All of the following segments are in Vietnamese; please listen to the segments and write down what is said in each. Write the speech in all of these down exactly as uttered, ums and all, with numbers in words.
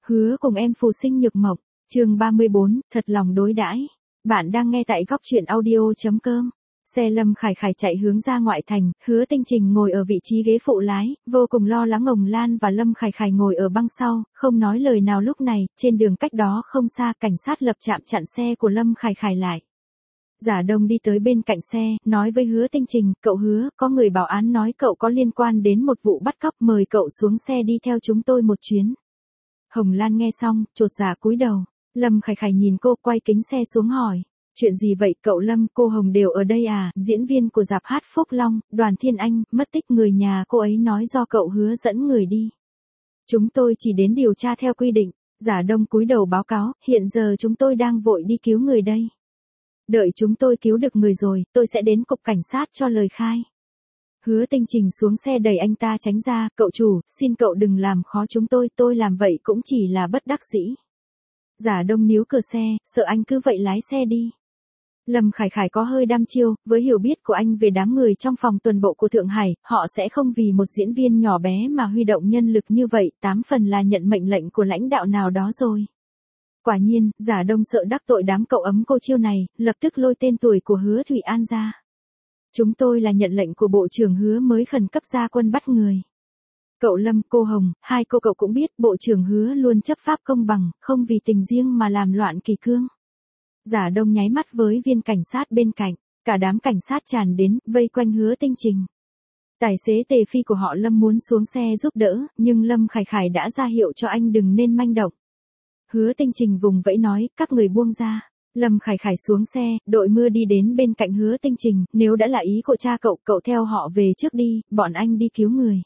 Hứa cùng em Phù Sinh Nhược Mộc, chương ba mươi bốn, thật lòng đối đãi. Bạn đang nghe tại góc truyện audio.com. Xe Lâm Khải Khải chạy hướng ra ngoại thành, Hứa Tinh Trình ngồi ở vị trí ghế phụ lái, vô cùng lo lắng. Ngồng Lan và Lâm Khải Khải ngồi ở băng sau, không nói lời nào. Lúc này, trên đường cách đó không xa, cảnh sát lập trạm chặn xe của Lâm Khải Khải lại. Giả Đông đi tới bên cạnh xe, nói với Hứa Tinh Trình, cậu Hứa, có người báo án nói cậu có liên quan đến một vụ bắt cóc, mời cậu xuống xe đi theo chúng tôi một chuyến. Hồng Lan nghe xong, chột dạ cúi đầu. Lâm Khải Khải nhìn cô, quay kính xe xuống hỏi. Chuyện gì vậy cậu Lâm, cô Hồng đều ở đây à? Diễn viên của dạp hát Phúc Long, Đoàn Thiên Anh, mất tích, người nhà cô ấy nói do cậu Hứa dẫn người đi. Chúng tôi chỉ đến điều tra theo quy định. Giả Đông cúi đầu báo cáo, hiện giờ chúng tôi đang vội đi cứu người đây. Đợi chúng tôi cứu được người rồi, tôi sẽ đến cục cảnh sát cho lời khai. Hứa Tinh Trình xuống xe đẩy anh ta tránh ra, cậu chủ, xin cậu đừng làm khó chúng tôi, tôi làm vậy cũng chỉ là bất đắc dĩ. Giả Đông níu cửa xe, sợ anh cứ vậy lái xe đi. Lâm Khải Khải có hơi đăm chiêu, với hiểu biết của anh về đám người trong phòng tuần bộ của Thượng Hải, họ sẽ không vì một diễn viên nhỏ bé mà huy động nhân lực như vậy, tám phần là nhận mệnh lệnh của lãnh đạo nào đó rồi. Quả nhiên, Giả Đông sợ đắc tội đám cậu ấm cô chiêu này, lập tức lôi tên tuổi của Hứa Thụy An ra. Chúng tôi là nhận lệnh của Bộ trưởng Hứa mới khẩn cấp ra quân bắt người. Cậu Lâm, cô Hồng, hai cô cậu cũng biết Bộ trưởng Hứa luôn chấp pháp công bằng, không vì tình riêng mà làm loạn kỷ cương. Giả Đông nháy mắt với viên cảnh sát bên cạnh, cả đám cảnh sát tràn đến, vây quanh Hứa Tinh Trình. Tài xế Tề Phi của họ Lâm muốn xuống xe giúp đỡ, nhưng Lâm Khải Khải đã ra hiệu cho anh đừng nên manh động. Hứa Tinh Trình vùng vẫy nói, các người buông ra. Lâm Khải Khải xuống xe, đội mưa đi đến bên cạnh Hứa Tinh Trình, nếu đã là ý của cha cậu, cậu theo họ về trước đi, bọn anh đi cứu người.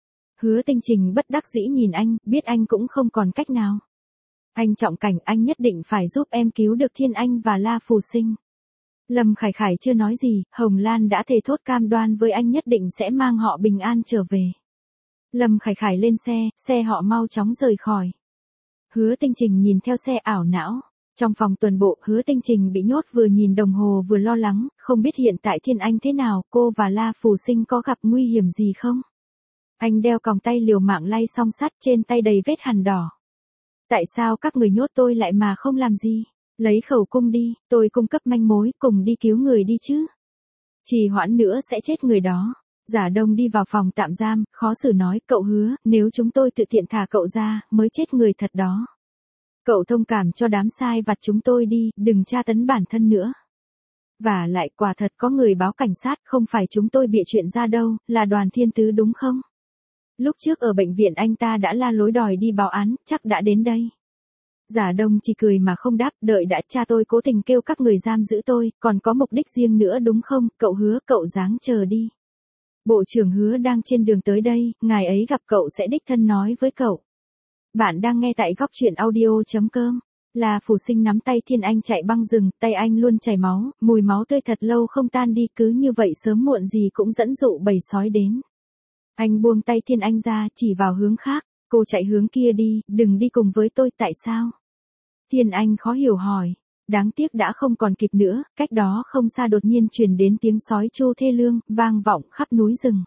Hứa Tinh Trình bất đắc dĩ nhìn anh, biết anh cũng không còn cách nào. Anh Trọng Cảnh, anh nhất định phải giúp em cứu được Thiên Anh và La Phù Sinh. Lâm Khải Khải chưa nói gì, Hồng Lan đã thề thốt cam đoan với anh nhất định sẽ mang họ bình an trở về. Lâm Khải Khải lên xe, xe họ mau chóng rời khỏi. Hứa Tinh Trình nhìn theo xe ảo não. Trong phòng tuần bộ, Hứa Tinh Trình bị nhốt, vừa nhìn đồng hồ vừa lo lắng, không biết hiện tại Thiên Anh thế nào, cô và La Phù Sinh có gặp nguy hiểm gì không? Anh đeo còng tay liều mạng lay song sắt, trên tay đầy vết hằn đỏ. Tại sao các người nhốt tôi lại mà không làm gì? Lấy khẩu cung đi, tôi cung cấp manh mối, cùng đi cứu người đi chứ. Trì hoãn nữa sẽ chết người đó. Giả Đông đi vào phòng tạm giam, khó xử nói, cậu Hứa, nếu chúng tôi tự tiện thả cậu ra, mới chết người thật đó. Cậu thông cảm cho đám sai vặt chúng tôi đi, đừng tra tấn bản thân nữa. Và lại quả thật có người báo cảnh sát, không phải chúng tôi bịa chuyện ra đâu, là Đoàn Thiên Tứ đúng không? Lúc trước ở bệnh viện anh ta đã la lối đòi đi báo án, chắc đã đến đây. Giả Đông chỉ cười mà không đáp, đợi đã, cha tôi cố tình kêu các người giam giữ tôi, còn có mục đích riêng nữa đúng không? Cậu Hứa, cậu ráng chờ đi. Bộ trưởng Hứa đang trên đường tới đây, ngài ấy gặp cậu sẽ đích thân nói với cậu. Bạn đang nghe tại góc truyện audio.com. La Phù Sinh nắm tay Thiên Anh chạy băng rừng, tay anh luôn chảy máu, mùi máu tươi thật lâu không tan đi, cứ như vậy sớm muộn gì cũng dẫn dụ bầy sói đến. Anh buông tay Thiên Anh ra, chỉ vào hướng khác, cô chạy hướng kia đi, đừng đi cùng với tôi, tại sao? Thiên Anh khó hiểu hỏi, đáng tiếc đã không còn kịp nữa, cách đó không xa đột nhiên truyền đến tiếng sói tru thê lương, vang vọng khắp núi rừng.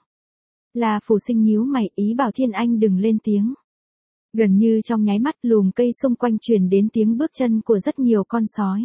La Phù Sinh nhíu mày, ý bảo Thiên Anh đừng lên tiếng. Gần như trong nháy mắt, lùm cây xung quanh truyền đến tiếng bước chân của rất nhiều con sói.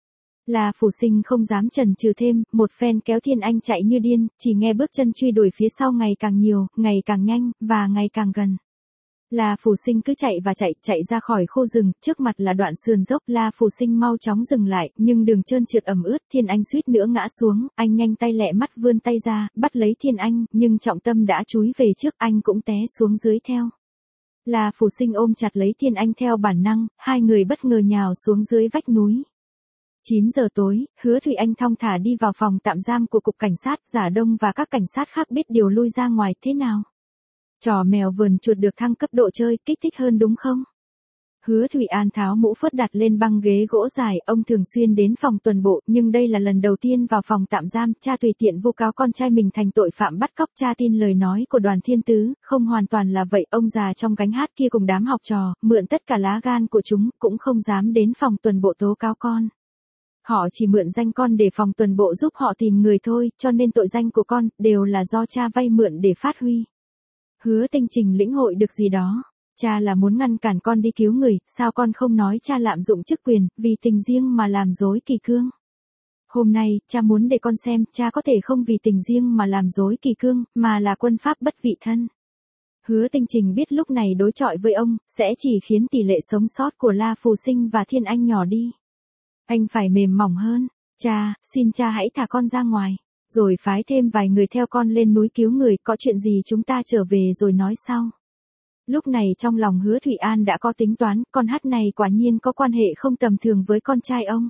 La Phù Sinh không dám chần chừ thêm, một phen kéo Thiên Anh chạy như điên, chỉ nghe bước chân truy đuổi phía sau ngày càng nhiều, ngày càng nhanh, và ngày càng gần. La Phù Sinh cứ chạy và chạy, chạy ra khỏi khu rừng, trước mặt là đoạn sườn dốc, La Phù Sinh mau chóng dừng lại, nhưng đường trơn trượt ẩm ướt, Thiên Anh suýt nữa ngã xuống, anh nhanh tay lẹ mắt vươn tay ra, bắt lấy Thiên Anh, nhưng trọng tâm đã chúi về trước, anh cũng té xuống dưới theo. La Phù Sinh ôm chặt lấy Thiên Anh theo bản năng, hai người bất ngờ nhào xuống dưới vách núi. chín giờ tối, Hứa Thụy Anh thong thả đi vào phòng tạm giam của cục cảnh sát, Giả Đông và các cảnh sát khác biết điều lui ra ngoài, thế nào? Trò mèo vườn chuột được thăng cấp độ chơi, kích thích hơn đúng không? Hứa Thụy An tháo mũ phớt đặt lên băng ghế gỗ dài, ông thường xuyên đến phòng tuần bộ, nhưng đây là lần đầu tiên vào phòng tạm giam, cha tùy tiện vu cáo con trai mình thành tội phạm bắt cóc, cha tin lời nói của Đoàn Thiên Tứ, không hoàn toàn là vậy, ông già trong gánh hát kia cùng đám học trò, mượn tất cả lá gan của chúng, cũng không dám đến phòng tuần bộ tố cáo con. Họ chỉ mượn danh con để phòng tuần bộ giúp họ tìm người thôi, cho nên tội danh của con, đều là do cha vay mượn để phát huy. Hứa Tinh Trình lĩnh hội được gì đó. Cha là muốn ngăn cản con đi cứu người, sao con không nói cha lạm dụng chức quyền, vì tình riêng mà làm dối kỷ cương. Hôm nay, cha muốn để con xem, cha có thể không vì tình riêng mà làm dối kỷ cương, mà là quân pháp bất vị thân. Hứa Tinh Trình biết lúc này đối chọi với ông, sẽ chỉ khiến tỷ lệ sống sót của La Phù Sinh và Thiên Anh nhỏ đi. Anh phải mềm mỏng hơn. Cha, xin cha hãy thả con ra ngoài. Rồi phái thêm vài người theo con lên núi cứu người, có chuyện gì chúng ta trở về rồi nói sau. Lúc này trong lòng Hứa Thụy An đã có tính toán, con hát này quả nhiên có quan hệ không tầm thường với con trai ông.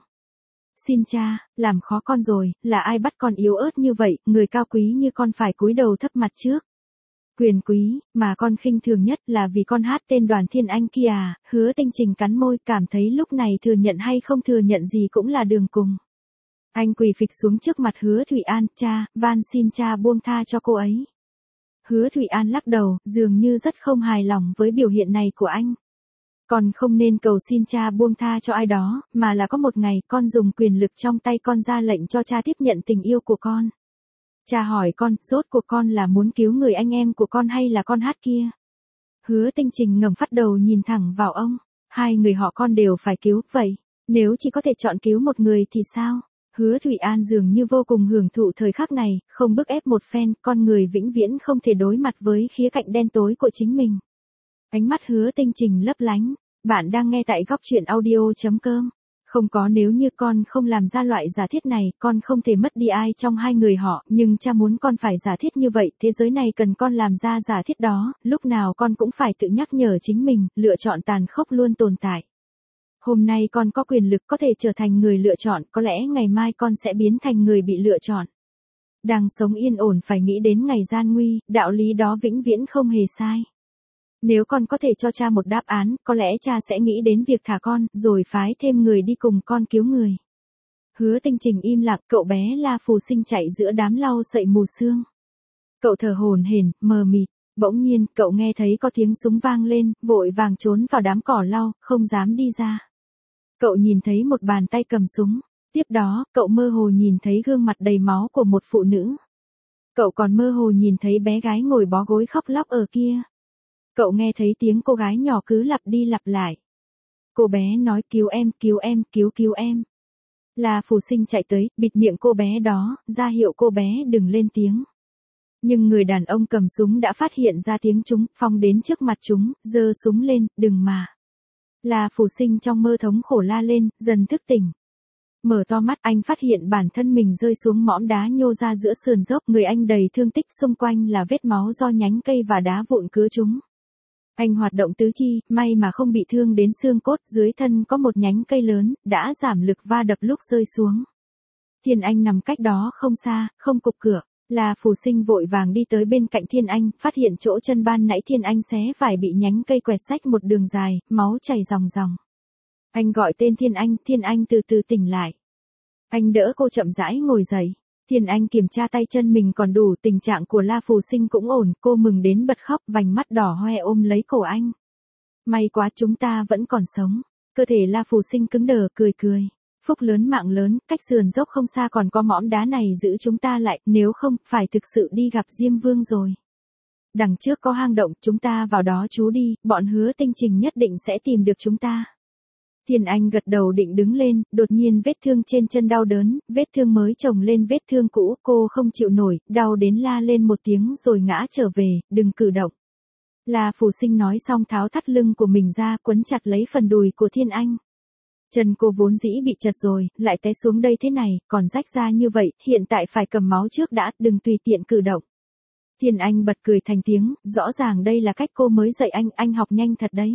Xin cha, làm khó con rồi, là ai bắt con yếu ớt như vậy, người cao quý như con phải cúi đầu thấp mặt trước. Quyền quý, mà con khinh thường nhất là vì con hát tên Đoàn Thiên Anh kia à, Hứa Tinh Trình cắn môi, cảm thấy lúc này thừa nhận hay không thừa nhận gì cũng là đường cùng. Anh quỳ phịch xuống trước mặt Hứa Thụy An, cha, van xin cha buông tha cho cô ấy. Hứa Thụy An lắc đầu, dường như rất không hài lòng với biểu hiện này của anh. Con không nên cầu xin cha buông tha cho ai đó, mà là có một ngày con dùng quyền lực trong tay con ra lệnh cho cha tiếp nhận tình yêu của con. Cha hỏi con, rốt cuộc con là muốn cứu người anh em của con hay là con hát kia? Hứa Tinh Trình ngẩng phát đầu nhìn thẳng vào ông. Hai người họ con đều phải cứu, vậy, nếu chỉ có thể chọn cứu một người thì sao? Hứa Thụy An dường như vô cùng hưởng thụ thời khắc này, không bức ép một phen, con người vĩnh viễn không thể đối mặt với khía cạnh đen tối của chính mình. Ánh mắt Hứa Tinh Trình lấp lánh. Bạn đang nghe tại góc truyện audio chấm com. Không có nếu như con không làm ra loại giả thiết này, con không thể mất đi ai trong hai người họ, nhưng cha muốn con phải giả thiết như vậy, thế giới này cần con làm ra giả thiết đó, lúc nào con cũng phải tự nhắc nhở chính mình, lựa chọn tàn khốc luôn tồn tại. Hôm nay con có quyền lực có thể trở thành người lựa chọn, có lẽ ngày mai con sẽ biến thành người bị lựa chọn. Đang sống yên ổn phải nghĩ đến ngày gian nguy, đạo lý đó vĩnh viễn không hề sai. Nếu con có thể cho cha một đáp án, có lẽ cha sẽ nghĩ đến việc thả con, rồi phái thêm người đi cùng con cứu người. Hứa Tinh Trình im lặng, cậu bé La Phù Sinh chạy giữa đám lau sậy mù sương. Cậu thở hổn hển, mờ mịt, bỗng nhiên, cậu nghe thấy có tiếng súng vang lên, vội vàng trốn vào đám cỏ lau, không dám đi ra. Cậu nhìn thấy một bàn tay cầm súng, tiếp đó, cậu mơ hồ nhìn thấy gương mặt đầy máu của một phụ nữ. Cậu còn mơ hồ nhìn thấy bé gái ngồi bó gối khóc lóc ở kia. Cậu nghe thấy tiếng cô gái nhỏ cứ lặp đi lặp lại. Cô bé nói cứu em, cứu em, cứu cứu em. La Phù Sinh chạy tới, bịt miệng cô bé đó, ra hiệu cô bé đừng lên tiếng. Nhưng người đàn ông cầm súng đã phát hiện ra tiếng chúng, phóng đến trước mặt chúng, giơ súng lên, đừng mà. La Phù Sinh trong mơ thống khổ la lên, dần thức tỉnh. Mở to mắt anh phát hiện bản thân mình rơi xuống mỏm đá nhô ra giữa sườn dốc, người anh đầy thương tích, xung quanh là vết máu do nhánh cây và đá vụn cứa chúng. Anh hoạt động tứ chi, may mà không bị thương đến xương cốt, dưới thân có một nhánh cây lớn, đã giảm lực va đập lúc rơi xuống. Thiên Anh nằm cách đó không xa, không cục cửa. La Phù Sinh vội vàng đi tới bên cạnh Thiên Anh, phát hiện chỗ chân ban nãy Thiên Anh xé phải bị nhánh cây quẹt rách một đường dài, máu chảy ròng ròng. Anh gọi tên Thiên Anh, Thiên Anh từ từ tỉnh lại. Anh đỡ cô chậm rãi ngồi dậy. Thiên Anh kiểm tra tay chân mình còn đủ, tình trạng của La Phù Sinh cũng ổn, cô mừng đến bật khóc, vành mắt đỏ hoe ôm lấy cổ anh. May quá chúng ta vẫn còn sống. Cơ thể La Phù Sinh cứng đờ, cười cười. Phúc lớn mạng lớn, cách sườn dốc không xa còn có mỏm đá này giữ chúng ta lại, nếu không, phải thực sự đi gặp Diêm Vương rồi. Đằng trước có hang động, chúng ta vào đó trú đi, bọn Hứa Tinh Trình nhất định sẽ tìm được chúng ta. Thiên Anh gật đầu định đứng lên, đột nhiên vết thương trên chân đau đớn, vết thương mới chồng lên vết thương cũ, cô không chịu nổi, đau đến la lên một tiếng rồi ngã trở về, đừng cử động. La Phù Sinh nói xong tháo thắt lưng của mình ra, quấn chặt lấy phần đùi của Thiên Anh. Chân cô vốn dĩ bị chật rồi, lại té xuống đây thế này, còn rách ra như vậy, hiện tại phải cầm máu trước đã, đừng tùy tiện cử động. Thiên Anh bật cười thành tiếng, rõ ràng đây là cách cô mới dạy anh, anh học nhanh thật đấy.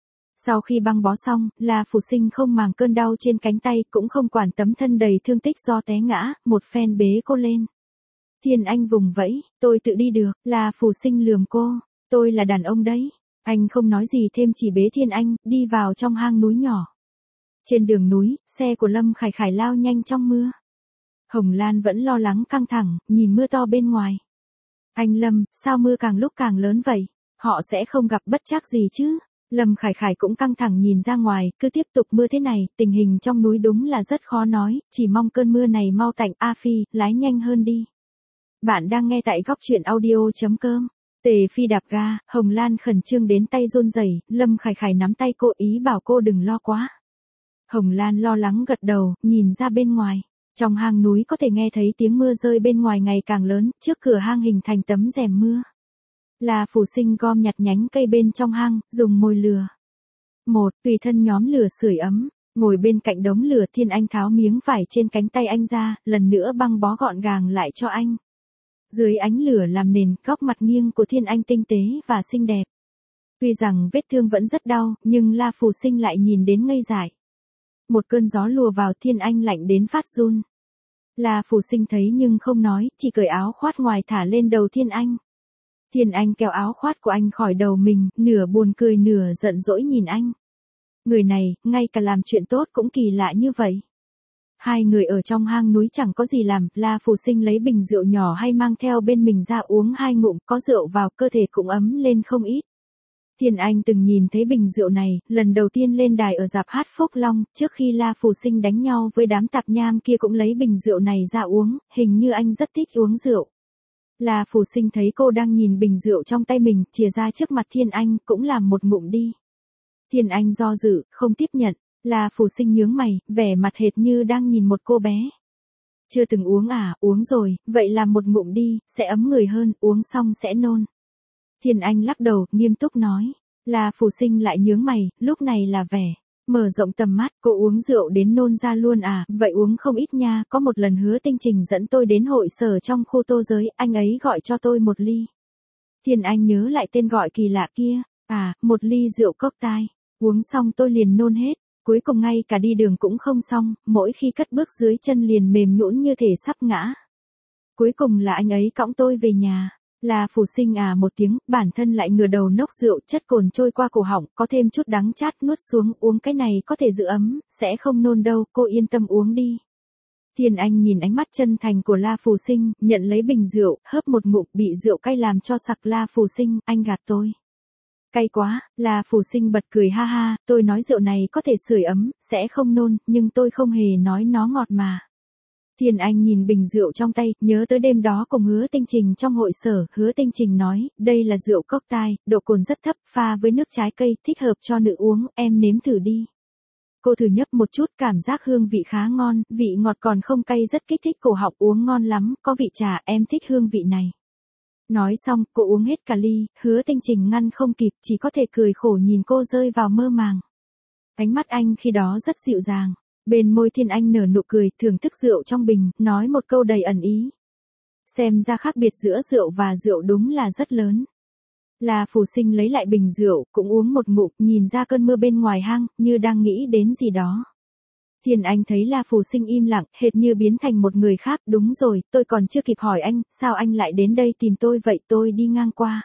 Sau khi băng bó xong, La Phù Sinh không màng cơn đau trên cánh tay, cũng không quản tấm thân đầy thương tích do té ngã, một phen bế cô lên. Thiên Anh vùng vẫy, tôi tự đi được, La Phù Sinh lườm cô, tôi là đàn ông đấy. Anh không nói gì thêm chỉ bế Thiên Anh, đi vào trong hang núi nhỏ. Trên đường núi, xe của Lâm Khải Khải lao nhanh trong mưa. Hồng Lan vẫn lo lắng căng thẳng, nhìn mưa to bên ngoài. Anh Lâm, sao mưa càng lúc càng lớn vậy? Họ sẽ không gặp bất trắc gì chứ? Lâm Khải Khải cũng căng thẳng nhìn ra ngoài, cứ tiếp tục mưa thế này, tình hình trong núi đúng là rất khó nói, chỉ mong cơn mưa này mau tạnh. A Phi, lái nhanh hơn đi. Bạn đang nghe tại góc truyện audio chấm com. Tề Phi đạp ga, Hồng Lan khẩn trương đến tay run rẩy, Lâm Khải Khải nắm tay cô ý bảo cô đừng lo quá. Hồng Lan lo lắng gật đầu, nhìn ra bên ngoài. Trong hang núi có thể nghe thấy tiếng mưa rơi bên ngoài ngày càng lớn, trước cửa hang hình thành tấm rèm mưa. La Phù Sinh gom nhặt nhánh cây bên trong hang, dùng mồi lửa. Một, tùy thân nhóm lửa sưởi ấm, ngồi bên cạnh đống lửa Thiên Anh tháo miếng vải trên cánh tay anh ra, lần nữa băng bó gọn gàng lại cho anh. Dưới ánh lửa làm nền, góc mặt nghiêng của Thiên Anh tinh tế và xinh đẹp. Tuy rằng vết thương vẫn rất đau, nhưng La Phù Sinh lại nhìn đến ngây dại. Một cơn gió lùa vào Thiên Anh lạnh đến phát run. La Phù Sinh thấy nhưng không nói, chỉ cởi áo khoác ngoài thả lên đầu Thiên Anh. Thiên Anh kéo áo khoác của anh khỏi đầu mình, nửa buồn cười nửa giận dỗi nhìn anh. Người này, ngay cả làm chuyện tốt cũng kỳ lạ như vậy. Hai người ở trong hang núi chẳng có gì làm, La Phù Sinh lấy bình rượu nhỏ hay mang theo bên mình ra uống hai ngụm, có rượu vào cơ thể cũng ấm lên không ít. Thiên Anh từng nhìn thấy bình rượu này, lần đầu tiên lên đài ở rạp hát Phúc Long, trước khi La Phù Sinh đánh nhau với đám tạp nham kia cũng lấy bình rượu này ra uống, hình như anh rất thích uống rượu. La Phù Sinh thấy cô đang nhìn bình rượu trong tay mình, chìa ra trước mặt Thiên Anh, cũng làm một ngụm đi. Thiên Anh do dự, không tiếp nhận. La Phù Sinh nhướng mày, vẻ mặt hệt như đang nhìn một cô bé. Chưa từng uống à, uống rồi, vậy làm một ngụm đi, sẽ ấm người hơn, uống xong sẽ nôn. Thiên Anh lắc đầu, nghiêm túc nói. La Phù Sinh lại nhướng mày, lúc này là vẻ mở rộng tầm mắt, cô uống rượu đến nôn ra luôn à, vậy uống không ít nha, có một lần Hứa Tinh Trình dẫn tôi đến hội sở trong khu Tô Giới, anh ấy gọi cho tôi một ly. Thiên Anh nhớ lại tên gọi kỳ lạ kia, à, một ly rượu cốc tai, uống xong tôi liền nôn hết, cuối cùng ngay cả đi đường cũng không xong, mỗi khi cất bước dưới chân liền mềm nhũn như thể sắp ngã. Cuối cùng là anh ấy cõng tôi về nhà. La Phù Sinh à một tiếng, bản thân lại ngửa đầu nốc rượu, chất cồn trôi qua cổ họng, có thêm chút đắng chát, nuốt xuống, uống cái này có thể giữ ấm, sẽ không nôn đâu, cô yên tâm uống đi. Thiên Anh nhìn ánh mắt chân thành của La Phù Sinh, nhận lấy bình rượu, hớp một ngụm, bị rượu cay làm cho sặc. La Phù Sinh, anh gạt tôi. Cay quá, La Phù Sinh bật cười ha ha, tôi nói rượu này có thể sưởi ấm, sẽ không nôn, nhưng tôi không hề nói nó ngọt mà. Thiên Anh nhìn bình rượu trong tay, nhớ tới đêm đó cùng Hứa Tinh Trình trong hội sở, Hứa Tinh Trình nói, đây là rượu cốc tai, độ cồn rất thấp, pha với nước trái cây, thích hợp cho nữ uống, em nếm thử đi. Cô thử nhấp một chút, cảm giác hương vị khá ngon, vị ngọt còn không cay, rất kích thích cổ họng, uống ngon lắm, có vị trà, em thích hương vị này. Nói xong, cô uống hết cả ly, Hứa Tinh Trình ngăn không kịp, chỉ có thể cười khổ nhìn cô rơi vào mơ màng. Ánh mắt anh khi đó rất dịu dàng. Bên môi Thiên Anh nở nụ cười, thưởng thức rượu trong bình, nói một câu đầy ẩn ý. Xem ra khác biệt giữa rượu và rượu đúng là rất lớn. La Phù Sinh lấy lại bình rượu, cũng uống một ngụm, nhìn ra cơn mưa bên ngoài hang, như đang nghĩ đến gì đó. Thiên Anh thấy La Phù Sinh im lặng, hệt như biến thành một người khác, đúng rồi, tôi còn chưa kịp hỏi anh, sao anh lại đến đây tìm tôi vậy, tôi đi ngang qua.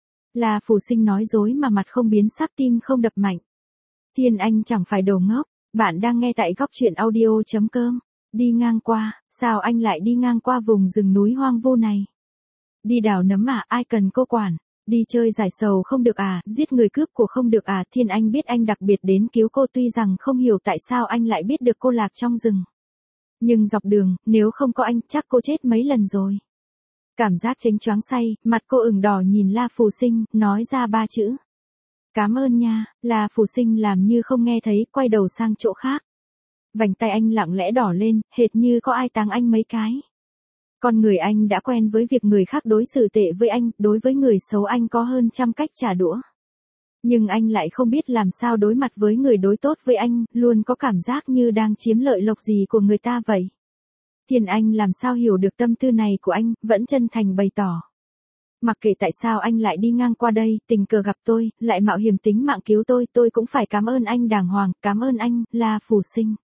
La Phù Sinh nói dối mà mặt không biến sắc, tim không đập mạnh. Thiên Anh chẳng phải đồ ngốc. Bạn đang nghe tại góc truyện audio chấm com. Đi ngang qua, sao anh lại đi ngang qua vùng rừng núi hoang vu này? Đi đào nấm à, ai cần cô quản? Đi chơi giải sầu không được à, giết người cướp của không được à? Thiên Anh biết anh đặc biệt đến cứu cô, tuy rằng không hiểu tại sao anh lại biết được cô lạc trong rừng. Nhưng dọc đường, nếu không có anh, chắc cô chết mấy lần rồi. Cảm giác chênh choáng say, mặt cô ửng đỏ nhìn La Phù Sinh, nói ra ba chữ. Cảm ơn nha. La Phù Sinh làm như không nghe thấy, quay đầu sang chỗ khác. Vành tay anh lặng lẽ đỏ lên, hệt như có ai táng anh mấy cái. Con người anh đã quen với việc người khác đối xử tệ với anh, đối với người xấu anh có hơn trăm cách trả đũa. Nhưng anh lại không biết làm sao đối mặt với người đối tốt với anh, luôn có cảm giác như đang chiếm lợi lộc gì của người ta vậy. Thiên Anh làm sao hiểu được tâm tư này của anh, vẫn chân thành bày tỏ. Mặc kệ tại sao anh lại đi ngang qua đây, tình cờ gặp tôi, lại mạo hiểm tính mạng cứu tôi, tôi cũng phải cảm ơn anh đàng hoàng, cảm ơn anh, La Phù Sinh.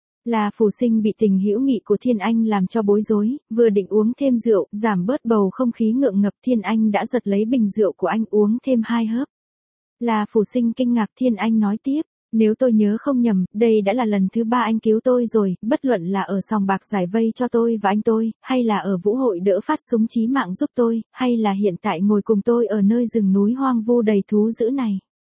La Phù Sinh bị tình hữu nghị của Thiên Anh làm cho bối rối, vừa định uống thêm rượu, giảm bớt bầu không khí ngượng ngập, Thiên Anh đã giật lấy bình rượu của anh uống thêm hai hớp. La Phù Sinh kinh ngạc, Thiên Anh nói tiếp. Nếu tôi nhớ không nhầm, đây đã là lần thứ ba anh cứu tôi rồi, bất luận là ở sòng bạc giải vây cho tôi và anh tôi, hay là ở vũ hội đỡ phát súng chí mạng giúp tôi, hay là hiện tại ngồi cùng tôi ở nơi rừng núi hoang vu đầy thú dữ này.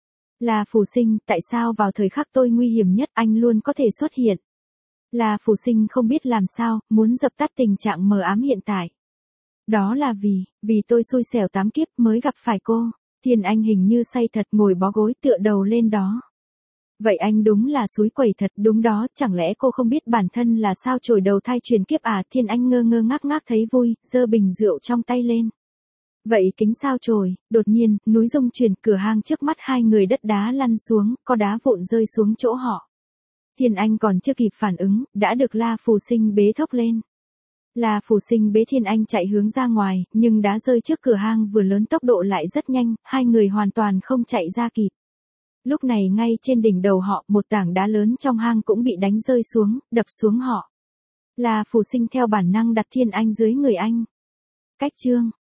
La Phù Sinh, tại sao vào thời khắc tôi nguy hiểm nhất anh luôn có thể xuất hiện? La Phù Sinh không biết làm sao, muốn dập tắt tình trạng mờ ám hiện tại. Đó là vì, vì tôi xui xẻo tám kiếp mới gặp phải cô. Thiên Anh hình như say thật ngồi bó gối tựa đầu lên đó. Vậy anh đúng là xúi quẩy thật, đúng đó, chẳng lẽ cô không biết bản thân là sao chổi đầu thai truyền kiếp à? Thiên Anh ngơ ngơ ngác ngác thấy vui, giơ bình rượu trong tay lên. Vậy kính sao chổi, đột nhiên, núi rung chuyển, cửa hang trước mắt hai người đất đá lăn xuống, có đá vụn rơi xuống chỗ họ. Thiên Anh còn chưa kịp phản ứng, đã được La Phù Sinh bế thốc lên. La Phù Sinh bế Thiên Anh chạy hướng ra ngoài, nhưng đá rơi trước cửa hang vừa lớn tốc độ lại rất nhanh, hai người hoàn toàn không chạy ra kịp. Lúc này ngay trên đỉnh đầu họ, một tảng đá lớn trong hang cũng bị đánh rơi xuống, đập xuống họ. La Phù Sinh theo bản năng đặt Thiên Anh dưới người anh. Cách chương